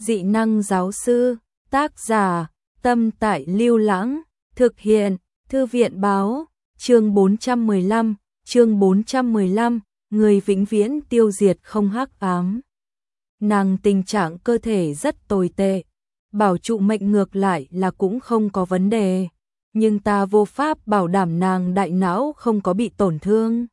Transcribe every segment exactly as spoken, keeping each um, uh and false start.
Dị năng giáo sư, tác giả, Tâm Tại Lưu Lãng, thực hiện, Thư viện báo, chương bốn trăm mười lăm, chương bốn trăm mười lăm, người vĩnh viễn tiêu diệt không hắc ám. Nàng tình trạng cơ thể rất tồi tệ, bảo trụ mệnh ngược lại là cũng không có vấn đề, nhưng ta vô pháp bảo đảm nàng đại não không có bị tổn thương.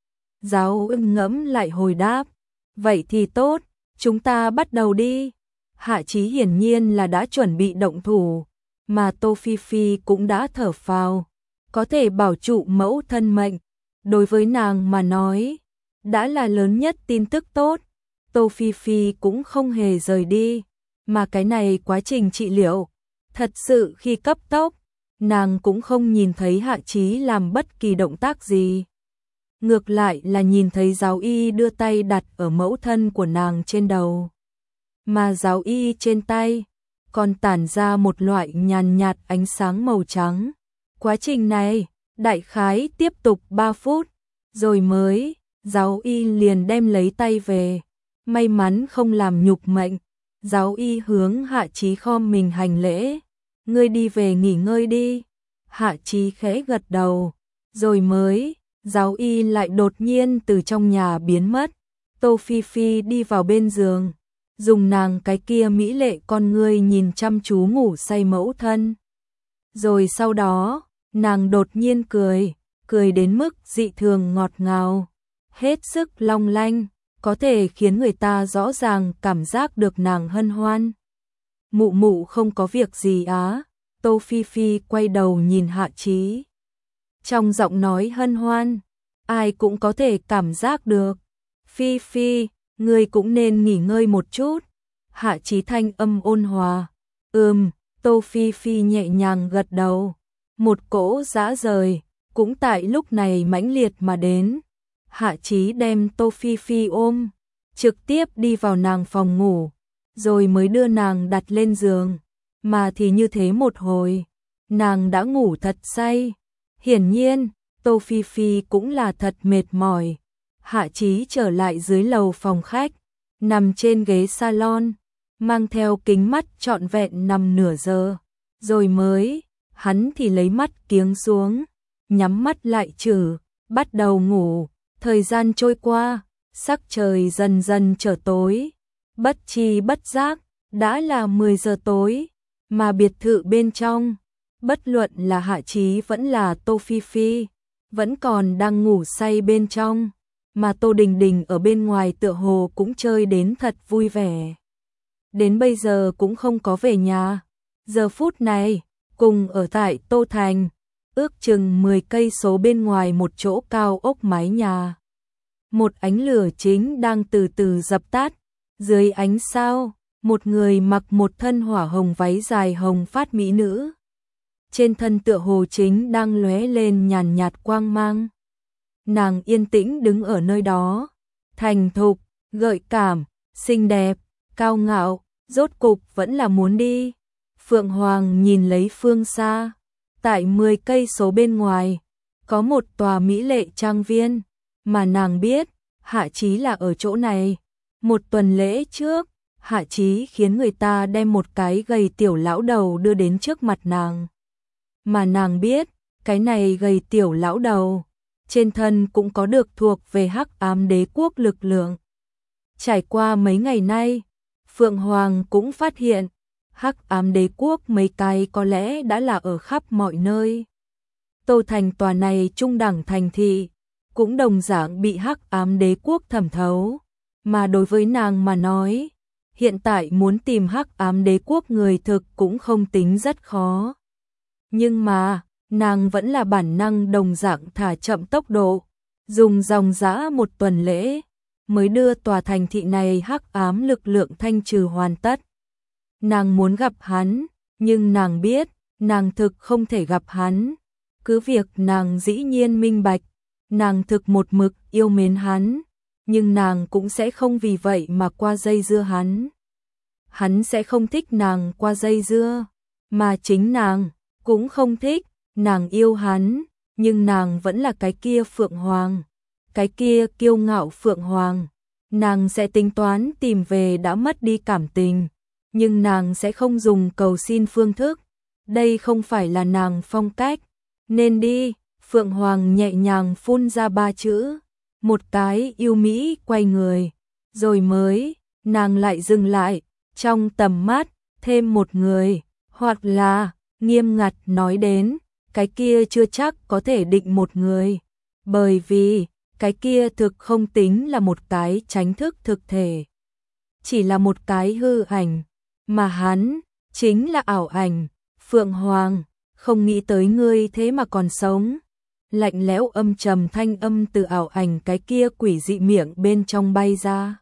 Giáo ưng ngẫm lại hồi đáp, vậy thì tốt, chúng ta bắt đầu đi. Hạ Chí hiển nhiên là đã chuẩn bị động thủ, mà Tô Phi Phi cũng đã thở phào, có thể bảo trụ mẫu thân mệnh. Đối với nàng mà nói, đã là lớn nhất tin tức tốt. Tô Phi Phi cũng không hề rời đi, mà cái này quá trình trị liệu, thật sự khi cấp tốc, nàng cũng không nhìn thấy Hạ Chí làm bất kỳ động tác gì. Ngược lại là nhìn thấy giáo y đưa tay đặt ở mẫu thân của nàng trên đầu. Mà giáo y trên tay còn tản ra một loại nhàn nhạt ánh sáng màu trắng. Quá trình này, đại khái tiếp tục ba phút, rồi mới, giáo y liền đem lấy tay về. May mắn không làm nhục mệnh, giáo y hướng Hạ Chí khom mình hành lễ. Ngươi đi về nghỉ ngơi đi. Hạ Chí khẽ gật đầu, rồi mới, giáo y lại đột nhiên từ trong nhà biến mất. Tô Phi Phi đi vào bên giường, dùng nàng cái kia mỹ lệ con ngươi nhìn chăm chú ngủ say mẫu thân. Rồi sau đó, nàng đột nhiên cười, cười đến mức dị thường ngọt ngào, hết sức long lanh, có thể khiến người ta rõ ràng cảm giác được nàng hân hoan. Mụ mụ không có việc gì á? Tô Phi Phi quay đầu nhìn Hạ Chí. Trong giọng nói hân hoan, ai cũng có thể cảm giác được. Phi Phi, ngươi cũng nên nghỉ ngơi một chút. Hạ Chí thanh âm ôn hòa. Ừm, Tô Phi Phi nhẹ nhàng gật đầu. Một cỗ dã rời, cũng tại lúc này mãnh liệt mà đến. Hạ Chí đem Tô Phi Phi ôm, trực tiếp đi vào nàng phòng ngủ, rồi mới đưa nàng đặt lên giường. Mà thì như thế một hồi, nàng đã ngủ thật say. Hiển nhiên, Tô Phi Phi cũng là thật mệt mỏi. Hạ Chí trở lại dưới lầu phòng khách, nằm trên ghế salon, mang theo kính mắt trọn vẹn nằm nửa giờ. Rồi mới, hắn thì lấy mắt kiếng xuống, nhắm mắt lại trừ, bắt đầu ngủ. Thời gian trôi qua, sắc trời dần dần trở tối. Bất chi bất giác, đã là mười giờ tối, mà biệt thự bên trong, bất luận là Hạ Chí vẫn là Tô Phi Phi, vẫn còn đang ngủ say bên trong, mà Tô Đình Đình ở bên ngoài tựa hồ cũng chơi đến thật vui vẻ. Đến bây giờ cũng không có về nhà, giờ phút này, cùng ở tại Tô Thành, ước chừng mười cây số bên ngoài một chỗ cao ốc mái nhà. Một ánh lửa chính đang từ từ dập tắt, dưới ánh sao, một người mặc một thân hỏa hồng váy dài hồng phát mỹ nữ. Trên thân tựa hồ chính đang lóe lên nhàn nhạt quang mang. Nàng yên tĩnh đứng ở nơi đó, thành thục, gợi cảm, xinh đẹp, cao ngạo, rốt cục vẫn là muốn đi. Phượng Hoàng nhìn lấy phương xa, tại mười cây số bên ngoài, có một tòa mỹ lệ trang viên, mà nàng biết, Hạ Chí là ở chỗ này. Một tuần lễ trước, Hạ Chí khiến người ta đem một cái gầy tiểu lão đầu đưa đến trước mặt nàng. Mà nàng biết, cái này gầy tiểu lão đầu, trên thân cũng có được thuộc về hắc ám đế quốc lực lượng. Trải qua mấy ngày nay, Phượng Hoàng cũng phát hiện, hắc ám đế quốc mấy cái có lẽ đã là ở khắp mọi nơi. Tô Thành tòa này trung đẳng thành thị, cũng đồng dạng bị hắc ám đế quốc thẩm thấu. Mà đối với nàng mà nói, hiện tại muốn tìm hắc ám đế quốc người thực cũng không tính rất khó. Nhưng mà, nàng vẫn là bản năng đồng dạng thả chậm tốc độ, dùng dòng dã một tuần lễ, mới đưa tòa thành thị này hắc ám lực lượng thanh trừ hoàn tất. Nàng muốn gặp hắn, nhưng nàng biết, nàng thực không thể gặp hắn. Cứ việc nàng dĩ nhiên minh bạch, nàng thực một mực yêu mến hắn, nhưng nàng cũng sẽ không vì vậy mà qua dây dưa hắn. Hắn sẽ không thích nàng qua dây dưa, mà chính nàng cũng không thích. Nàng yêu hắn, nhưng nàng vẫn là cái kia Phượng Hoàng, cái kia kiêu ngạo Phượng Hoàng. Nàng sẽ tính toán tìm về đã mất đi cảm tình, nhưng nàng sẽ không dùng cầu xin phương thức. Đây không phải là nàng phong cách. Nên đi, Phượng Hoàng nhẹ nhàng phun ra ba chữ. Một cái yêu mỹ quay người. Rồi mới, nàng lại dừng lại, trong tầm mắt, thêm một người. Hoặc là, nghiêm ngặt nói đến, cái kia chưa chắc có thể định một người. Bởi vì, cái kia thực không tính là một cái chánh thức thực thể. Chỉ là một cái hư ảnh, mà hắn, chính là ảo ảnh. Phượng Hoàng, không nghĩ tới ngươi thế mà còn sống. Lạnh lẽo âm trầm thanh âm từ ảo ảnh cái kia quỷ dị miệng bên trong bay ra.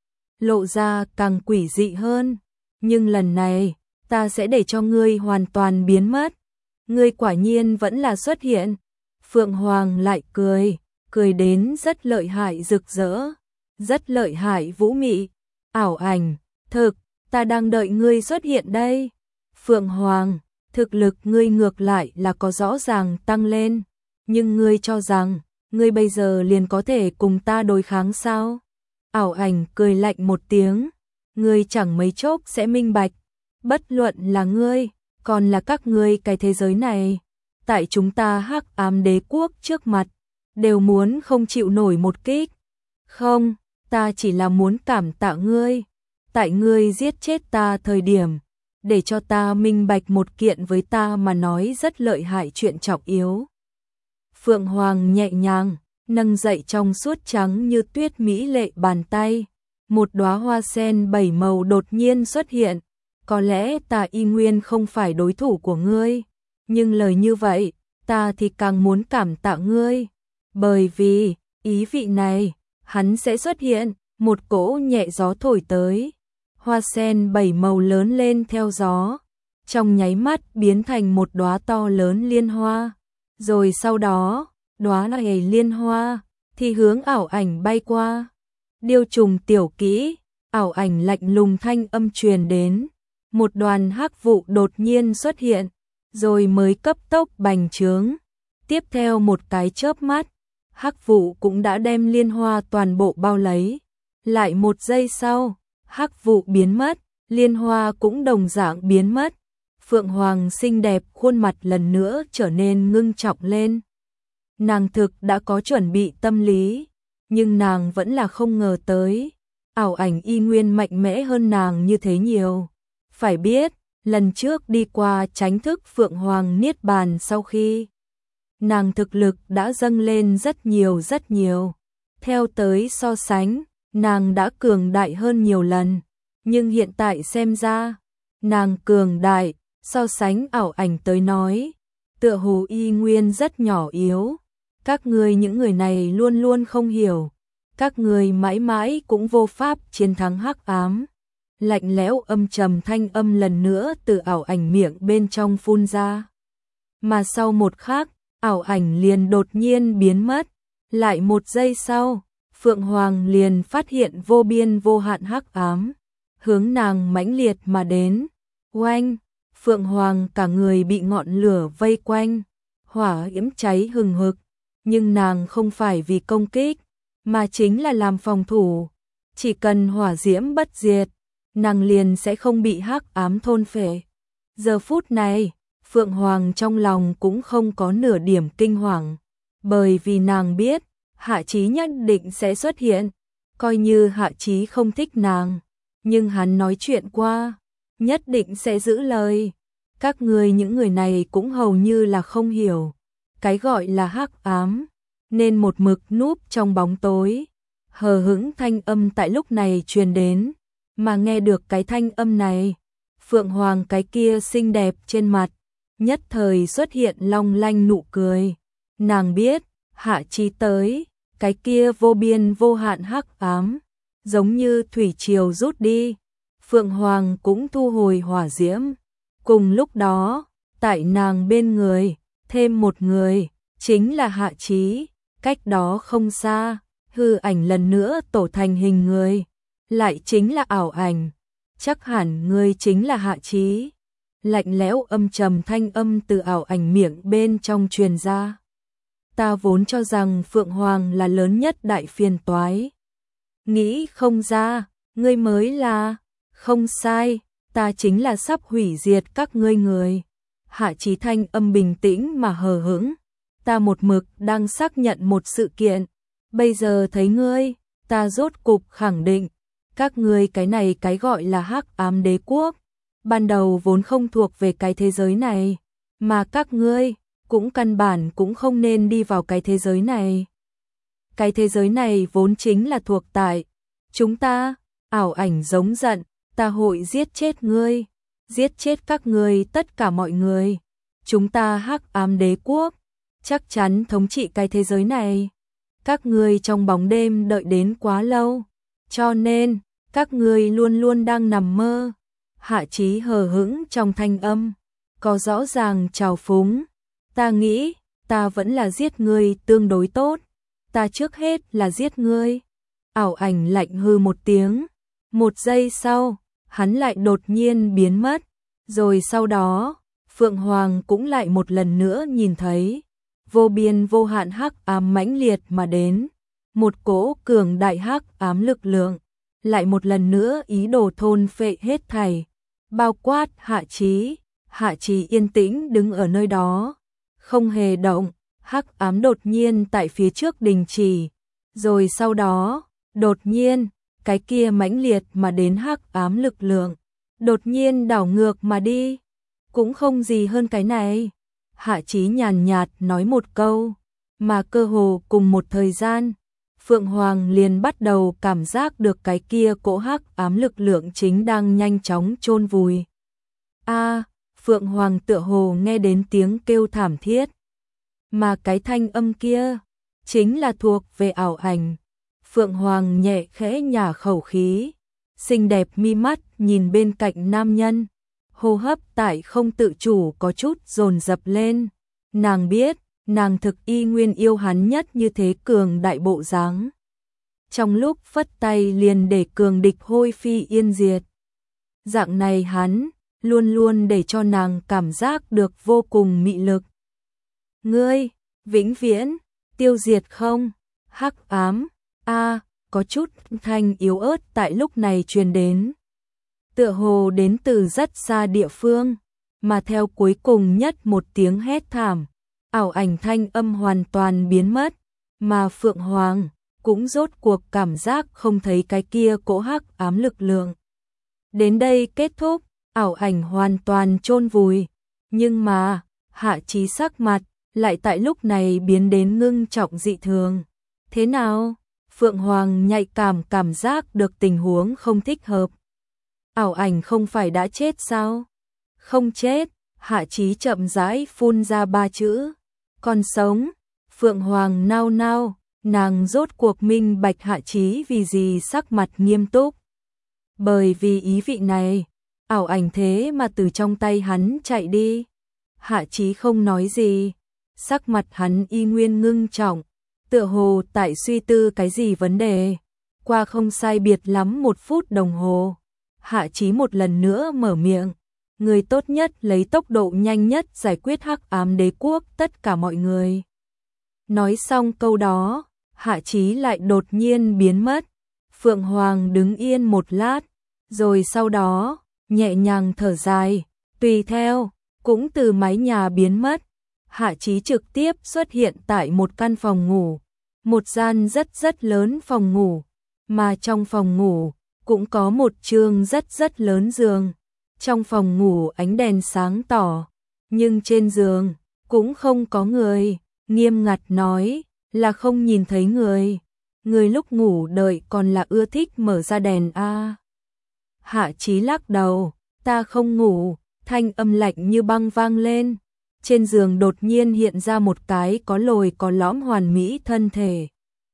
Lộ ra càng quỷ dị hơn. Nhưng lần này, ta sẽ để cho ngươi hoàn toàn biến mất. Ngươi quả nhiên vẫn là xuất hiện. Phượng Hoàng lại cười, cười đến rất lợi hại rực rỡ, rất lợi hại vũ mị. Ảo ảnh, thực, ta đang đợi ngươi xuất hiện đây. Phượng Hoàng, thực lực ngươi ngược lại là có rõ ràng tăng lên, nhưng ngươi cho rằng, ngươi bây giờ liền có thể cùng ta đối kháng sao? Ảo ảnh cười lạnh một tiếng, ngươi chẳng mấy chốc sẽ minh bạch, bất luận là ngươi, còn là các ngươi cái thế giới này, tại chúng ta Hắc Ám Đế quốc trước mặt, đều muốn không chịu nổi một kích. Không, ta chỉ là muốn cảm tạ ngươi, tại ngươi giết chết ta thời điểm, để cho ta minh bạch một kiện với ta mà nói rất lợi hại chuyện trọng yếu. Phượng Hoàng nhẹ nhàng, nâng dậy trong suốt trắng như tuyết mỹ lệ bàn tay, một đóa hoa sen bảy màu đột nhiên xuất hiện. Có lẽ ta y nguyên không phải đối thủ của ngươi, nhưng lời như vậy, ta thì càng muốn cảm tạ ngươi. Bởi vì, ý vị này, hắn sẽ xuất hiện, một cỗ nhẹ gió thổi tới. Hoa sen bảy màu lớn lên theo gió, trong nháy mắt biến thành một đóa to lớn liên hoa. Rồi sau đó, đóa này liên hoa, thì hướng ảo ảnh bay qua. Điêu trùng tiểu kỹ, ảo ảnh lạnh lùng thanh âm truyền đến. Một đoàn hắc vụ đột nhiên xuất hiện, rồi mới cấp tốc bành trướng. Tiếp theo một cái chớp mắt, hắc vụ cũng đã đem liên hoa toàn bộ bao lấy. Lại một giây sau, hắc vụ biến mất, liên hoa cũng đồng dạng biến mất. Phượng Hoàng xinh đẹp khuôn mặt lần nữa trở nên ngưng trọng lên. Nàng thực đã có chuẩn bị tâm lý, nhưng nàng vẫn là không ngờ tới. Ảo ảnh y nguyên mạnh mẽ hơn nàng như thế nhiều. Phải biết, lần trước đi qua chánh thức Phượng Hoàng Niết Bàn sau khi, nàng thực lực đã dâng lên rất nhiều rất nhiều. Theo tới so sánh, nàng đã cường đại hơn nhiều lần. Nhưng hiện tại xem ra, nàng cường đại, so sánh ảo ảnh tới nói, tựa hồ y nguyên rất nhỏ yếu. Các ngươi những người này luôn luôn không hiểu. Các ngươi mãi mãi cũng vô pháp chiến thắng hắc ám. Lạnh lẽo âm trầm thanh âm lần nữa từ ảo ảnh miệng bên trong phun ra. Mà sau một khắc, ảo ảnh liền đột nhiên biến mất. Lại một giây sau, Phượng Hoàng liền phát hiện vô biên vô hạn hắc ám, hướng nàng mãnh liệt mà đến. Oanh, Phượng Hoàng cả người bị ngọn lửa vây quanh, hỏa diễm cháy hừng hực, nhưng nàng không phải vì công kích, mà chính là làm phòng thủ. Chỉ cần hỏa diễm bất diệt, nàng liền sẽ không bị hắc ám thôn phệ. Giờ phút này, Phượng Hoàng trong lòng cũng không có nửa điểm kinh hoàng, bởi vì nàng biết, Hạ Chí nhất định sẽ xuất hiện, coi như Hạ Chí không thích nàng, nhưng hắn nói chuyện qua, nhất định sẽ giữ lời. Các ngươi những người này cũng hầu như là không hiểu, cái gọi là hắc ám, nên một mực núp trong bóng tối. Hờ hững thanh âm tại lúc này truyền đến, mà nghe được cái thanh âm này, Phượng Hoàng cái kia xinh đẹp trên mặt, nhất thời xuất hiện long lanh nụ cười. Nàng biết, Hạ Chí tới, cái kia vô biên vô hạn hắc ám, giống như thủy triều rút đi, Phượng Hoàng cũng thu hồi hỏa diễm. Cùng lúc đó, tại nàng bên người, thêm một người, chính là Hạ Chí. Cách đó không xa, hư ảnh lần nữa tổ thành hình người, lại chính là ảo ảnh. Chắc hẳn ngươi chính là Hạ Chí. Lạnh lẽo âm trầm thanh âm từ ảo ảnh miệng bên trong truyền ra. Ta vốn cho rằng Phượng Hoàng là lớn nhất đại phiền toái. Nghĩ không ra, ngươi mới là. Không sai, ta chính là sắp hủy diệt các ngươi người. Hạ Chí thanh âm bình tĩnh mà hờ hững, ta một mực đang xác nhận một sự kiện, bây giờ thấy ngươi, ta rốt cục khẳng định, các ngươi cái này cái gọi là Hắc Ám Đế Quốc, ban đầu vốn không thuộc về cái thế giới này, mà các ngươi cũng căn bản cũng không nên đi vào cái thế giới này. Cái thế giới này vốn chính là thuộc tại chúng ta. Ảo Ảnh giống giận, ta hội giết chết ngươi, giết chết các ngươi tất cả mọi người. Chúng ta Hắc Ám Đế Quốc chắc chắn thống trị cái thế giới này. Các ngươi trong bóng đêm đợi đến quá lâu, cho nên các ngươi luôn luôn đang nằm mơ. Hạ Chí hờ hững trong thanh âm, có rõ ràng trào phúng. Ta nghĩ, ta vẫn là giết ngươi tương đối tốt. Ta trước hết là giết ngươi. Ảo Ảnh lạnh hư một tiếng. Một giây sau, hắn lại đột nhiên biến mất. Rồi sau đó, Phượng Hoàng cũng lại một lần nữa nhìn thấy. Vô biên vô hạn hắc ám mãnh liệt mà đến. Một cỗ cường đại hắc ám lực lượng. Lại một lần nữa ý đồ thôn phệ hết thảy. Bao quát Hạ Chí. Hạ Chí yên tĩnh đứng ở nơi đó. Không hề động. Hắc ám đột nhiên tại phía trước đình chỉ. Rồi sau đó, đột nhiên, cái kia mãnh liệt mà đến hắc ám lực lượng. Đột nhiên đảo ngược mà đi. Cũng không gì hơn cái này. Hạ Chí nhàn nhạt nói một câu. Mà cơ hồ cùng một thời gian, Phượng Hoàng liền bắt đầu cảm giác được cái kia cỗ hắc ám lực lượng chính đang nhanh chóng chôn vùi. A, Phượng Hoàng tựa hồ nghe đến tiếng kêu thảm thiết. Mà cái thanh âm kia chính là thuộc về Ảo Ảnh. Phượng Hoàng nhẹ khẽ nhả khẩu khí, xinh đẹp mi mắt nhìn bên cạnh nam nhân, hô hấp tại không tự chủ có chút dồn dập lên. Nàng biết, nàng thực y nguyên yêu hắn nhất như thế cường đại bộ dáng. Trong lúc phất tay liền để cường địch hôi phi yên diệt. Dạng này hắn, luôn luôn để cho nàng cảm giác được vô cùng mị lực. Ngươi, vĩnh viễn, tiêu diệt không? Hắc ám, a, có chút thanh yếu ớt tại lúc này truyền đến. Tựa hồ đến từ rất xa địa phương, mà theo cuối cùng nhất một tiếng hét thảm, Ảo Ảnh thanh âm hoàn toàn biến mất, mà Phượng Hoàng cũng rốt cuộc cảm giác không thấy cái kia cỗ hắc ám lực lượng. Đến đây kết thúc, Ảo Ảnh hoàn toàn chôn vùi, nhưng mà, Hạ Chí sắc mặt lại tại lúc này biến đến ngưng trọng dị thường. Thế nào? Phượng Hoàng nhạy cảm cảm giác được tình huống không thích hợp. Ảo Ảnh không phải đã chết sao? Không chết, Hạ Chí chậm rãi phun ra ba chữ. Còn sống. Phượng Hoàng nao nao, nàng rốt cuộc minh bạch Hạ Chí vì gì sắc mặt nghiêm túc. Bởi vì ý vị này, Ảo Ảnh thế mà từ trong tay hắn chạy đi. Hạ Chí không nói gì, sắc mặt hắn y nguyên ngưng trọng, tựa hồ tại suy tư cái gì vấn đề. Qua không sai biệt lắm một phút đồng hồ, Hạ Chí một lần nữa mở miệng. Người tốt nhất lấy tốc độ nhanh nhất giải quyết Hắc Ám Đế Quốc tất cả mọi người. Nói xong câu đó, Hạ Chí lại đột nhiên biến mất. Phượng Hoàng đứng yên một lát, rồi sau đó, nhẹ nhàng thở dài, tùy theo, cũng từ mái nhà biến mất. Hạ Chí trực tiếp xuất hiện tại một căn phòng ngủ, một gian rất rất lớn phòng ngủ, mà trong phòng ngủ cũng có một chương rất rất lớn giường. Trong phòng ngủ ánh đèn sáng tỏ, nhưng trên giường cũng không có người, nghiêm ngặt nói là không nhìn thấy người. Người lúc ngủ đợi còn là ưa thích mở ra đèn a. Hạ Chí lắc đầu, ta không ngủ, thanh âm lạnh như băng vang lên. Trên giường đột nhiên hiện ra một cái có lồi có lõm hoàn mỹ thân thể.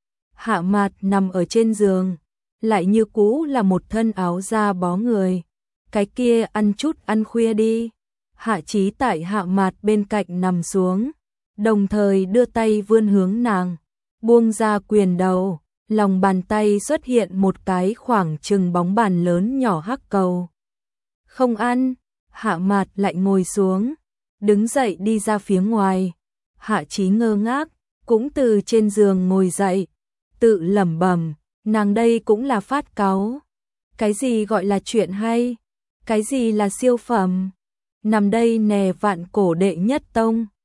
Hạ Mạt nằm ở trên giường, lại như cũ là một thân áo da bó người. Cái kia ăn chút ăn khuya đi. Hạ Chí tại Hạ Mạt bên cạnh nằm xuống, đồng thời đưa tay vươn hướng nàng, buông ra quyền đầu, lòng bàn tay xuất hiện một cái khoảng chừng bóng bàn lớn nhỏ hắc cầu. Không ăn, Hạ Mạt lại ngồi xuống, đứng dậy đi ra phía ngoài. Hạ Chí ngơ ngác, cũng từ trên giường ngồi dậy, tự lẩm bẩm, nàng đây cũng là phát cáu. Cái gì gọi là chuyện hay? Cái gì là siêu phẩm? Nằm đây nè vạn cổ đệ nhất tông.